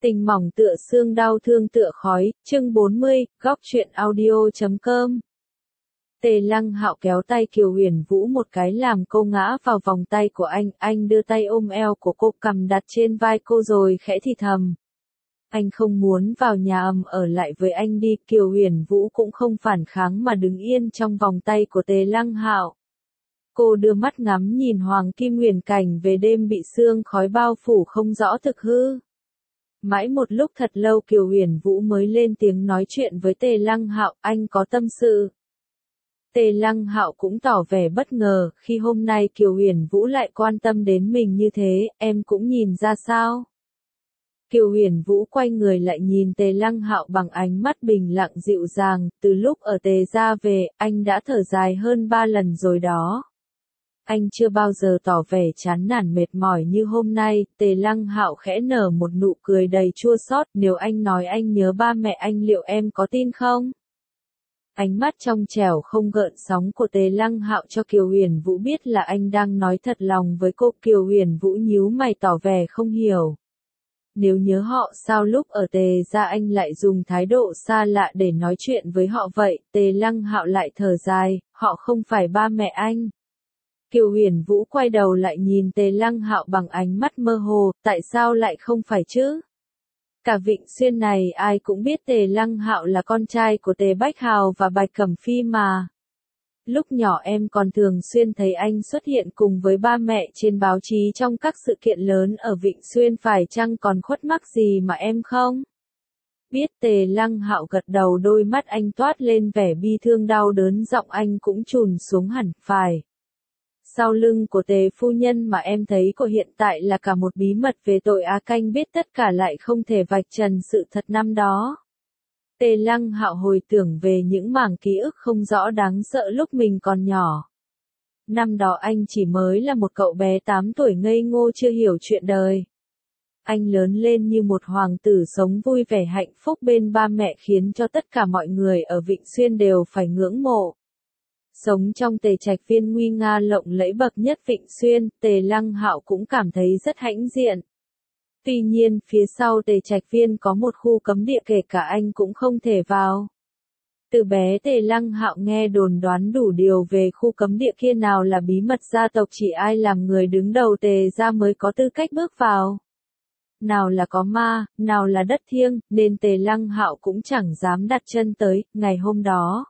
Tình mỏng tựa xương đau thương tựa khói, chương 40, góc truyện audio.com. Tề Lăng Hạo kéo tay Kiều Huyền Vũ một cái làm cô ngã vào vòng tay của anh đưa tay ôm eo của cô cầm đặt trên vai cô rồi khẽ thì thầm. Anh không muốn vào nhà ở lại với anh đi, Kiều Huyền Vũ cũng không phản kháng mà đứng yên trong vòng tay của Tề Lăng Hạo. Cô đưa mắt ngắm nhìn hoàng kim huyền cảnh về đêm bị sương khói bao phủ không rõ thực hư. Mãi một lúc thật lâu Kiều Huyền Vũ mới lên tiếng nói chuyện với Tề Lăng Hạo, anh có tâm sự. Tề Lăng Hạo cũng tỏ vẻ bất ngờ, khi hôm nay Kiều Huyền Vũ lại quan tâm đến mình như thế, em cũng nhìn ra sao? Kiều Huyền Vũ quay người lại nhìn Tề Lăng Hạo bằng ánh mắt bình lặng dịu dàng, từ lúc ở Tề gia về, anh đã thở dài hơn 3 lần rồi đó. Anh chưa bao giờ tỏ vẻ chán nản mệt mỏi như hôm nay. Tề Lăng Hạo khẽ nở một nụ cười đầy chua xót, nếu anh nói anh nhớ ba mẹ anh liệu em có tin không? Ánh mắt trong trẻo không gợn sóng của Tề Lăng Hạo cho Kiều Huyền Vũ biết là anh đang nói thật lòng với cô. Kiều Huyền Vũ nhíu mày tỏ vẻ không hiểu. Nếu nhớ họ sao lúc ở Tề gia anh lại dùng thái độ xa lạ để nói chuyện với họ vậy? Tề Lăng Hạo lại thở dài, họ không phải ba mẹ anh. Kiều Huyền Vũ quay đầu lại nhìn Tề Lăng Hạo bằng ánh mắt mơ hồ, tại sao lại không phải chứ? Cả Vịnh Xuyên này ai cũng biết Tề Lăng Hạo là con trai của Tề Bách Hào và Bạch Cẩm Phi mà. Lúc nhỏ em còn thường xuyên thấy anh xuất hiện cùng với ba mẹ trên báo chí trong các sự kiện lớn ở Vịnh Xuyên, phải chăng còn khuất mắc gì mà em không? Biết. Tề Lăng Hạo gật đầu, đôi mắt anh toát lên vẻ bi thương đau đớn, giọng anh cũng trùn xuống hẳn. Phải. Sau lưng của Tề phu nhân mà em thấy cô hiện tại là cả một bí mật về tội Á Canh, biết tất cả lại không thể vạch trần sự thật năm đó. Tề Lăng Hạo hồi tưởng về những mảng ký ức không rõ đáng sợ lúc mình còn nhỏ. Năm đó anh chỉ mới là một cậu bé 8 tuổi ngây ngô chưa hiểu chuyện đời. Anh lớn lên như một hoàng tử sống vui vẻ hạnh phúc bên ba mẹ khiến cho tất cả mọi người ở Vịnh Xuyên đều phải ngưỡng mộ. Sống trong Tề Trạch Viên nguy nga lộng lẫy bậc nhất Vịnh Xuyên, Tề Lăng Hạo cũng cảm thấy rất hãnh diện. Tuy nhiên, phía sau Tề Trạch Viên có một khu cấm địa kể cả anh cũng không thể vào. Từ bé Tề Lăng Hạo nghe đồn đoán đủ điều về khu cấm địa kia, nào là bí mật gia tộc chỉ ai làm người đứng đầu Tề gia mới có tư cách bước vào. Nào là có ma, nào là đất thiêng, nên Tề Lăng Hạo cũng chẳng dám đặt chân tới. Ngày hôm đó,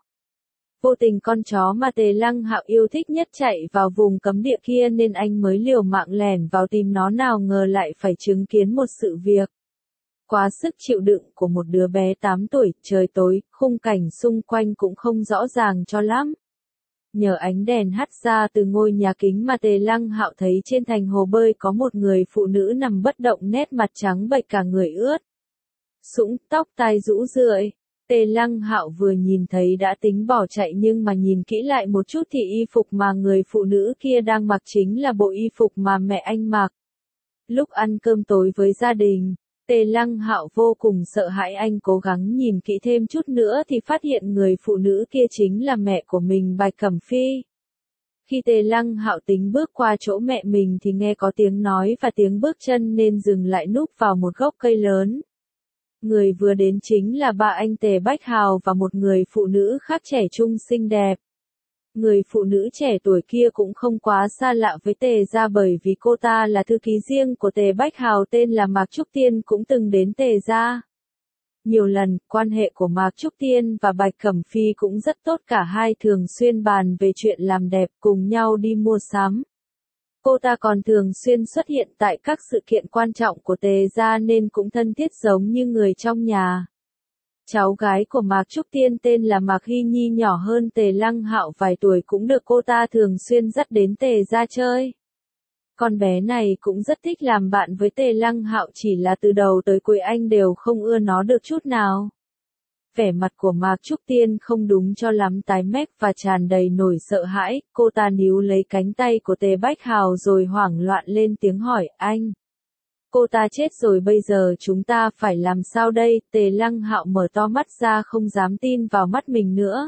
vô tình con chó mà Tề Lăng Hạo yêu thích nhất chạy vào vùng cấm địa kia nên anh mới liều mạng lẻn vào tìm nó, nào ngờ lại phải chứng kiến một sự việc quá sức chịu đựng của một đứa bé 8 tuổi. Trời tối, khung cảnh xung quanh cũng không rõ ràng cho lắm. Nhờ ánh đèn hắt ra từ ngôi nhà kính mà Tề Lăng Hạo thấy trên thành hồ bơi có một người phụ nữ nằm bất động, nét mặt trắng bệch, cả người ướt sũng, tóc tai rũ rượi. Tề Lăng Hạo vừa nhìn thấy đã tính bỏ chạy, nhưng mà nhìn kỹ lại một chút thì y phục mà người phụ nữ kia đang mặc chính là bộ y phục mà mẹ anh mặc lúc ăn cơm tối với gia đình. Tề Lăng Hạo vô cùng sợ hãi, anh cố gắng nhìn kỹ thêm chút nữa thì phát hiện người phụ nữ kia chính là mẹ của mình, Bạch Cẩm Phi. Khi Tề Lăng Hạo tính bước qua chỗ mẹ mình thì nghe có tiếng nói và tiếng bước chân nên dừng lại, núp vào một gốc cây lớn. Người vừa đến chính là ba anh Tề Bách Hào và một người phụ nữ khác trẻ trung xinh đẹp. Người phụ nữ trẻ tuổi kia cũng không quá xa lạ với Tề gia, bởi vì cô ta là thư ký riêng của Tề Bách Hào tên là Mạc Trúc Tiên, cũng từng đến Tề gia nhiều lần. Quan hệ của Mạc Trúc Tiên và Bạch Cẩm Phi cũng rất tốt, cả hai thường xuyên bàn về chuyện làm đẹp, cùng nhau đi mua sắm. Cô ta còn thường xuyên xuất hiện tại các sự kiện quan trọng của Tề gia nên cũng thân thiết giống như người trong nhà. Cháu gái của Mạc Trúc Tiên tên là Mạc Hy Nhi, nhỏ hơn Tề Lăng Hạo vài tuổi, cũng được cô ta thường xuyên dắt đến Tề gia chơi. Con bé này cũng rất thích làm bạn với Tề Lăng Hạo, chỉ là từ đầu tới cuối anh đều không ưa nó được chút nào. Vẻ mặt của Mạc Trúc Tiên không đúng cho lắm, tái mét và tràn đầy nỗi sợ hãi. Cô ta níu lấy cánh tay của Tề Bách Hào rồi hoảng loạn lên tiếng hỏi, anh. Cô ta chết rồi, bây giờ chúng ta phải làm sao đây? Tề Lăng Hạo mở to mắt ra không dám tin vào mắt mình nữa.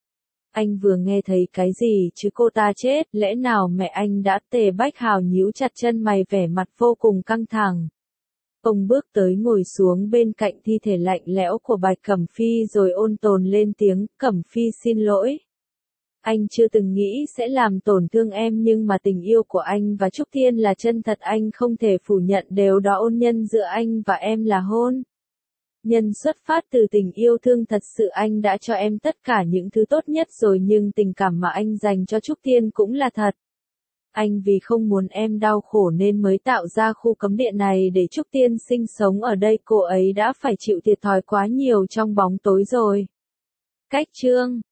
Anh vừa nghe thấy cái gì chứ? Cô ta chết, lẽ nào mẹ anh đã? Tề Bách Hào nhíu chặt chân mày, vẻ mặt vô cùng căng thẳng. Ông bước tới ngồi xuống bên cạnh thi thể lạnh lẽo của Bạch Cẩm Phi rồi ôn tồn lên tiếng, Cẩm Phi xin lỗi. Anh chưa từng nghĩ sẽ làm tổn thương em nhưng mà tình yêu của anh và Trúc Thiên là chân thật, anh không thể phủ nhận điều đó, ôn nhân giữa anh và em là hôn nhân xuất phát từ tình yêu thương thật sự, anh đã cho em tất cả những thứ tốt nhất rồi nhưng tình cảm mà anh dành cho Trúc Thiên cũng là thật. Anh vì không muốn em đau khổ nên mới tạo ra khu cấm địa này để Trúc Thiên sinh sống ở đây, cô ấy đã phải chịu thiệt thòi quá nhiều trong bóng tối rồi. Cách chương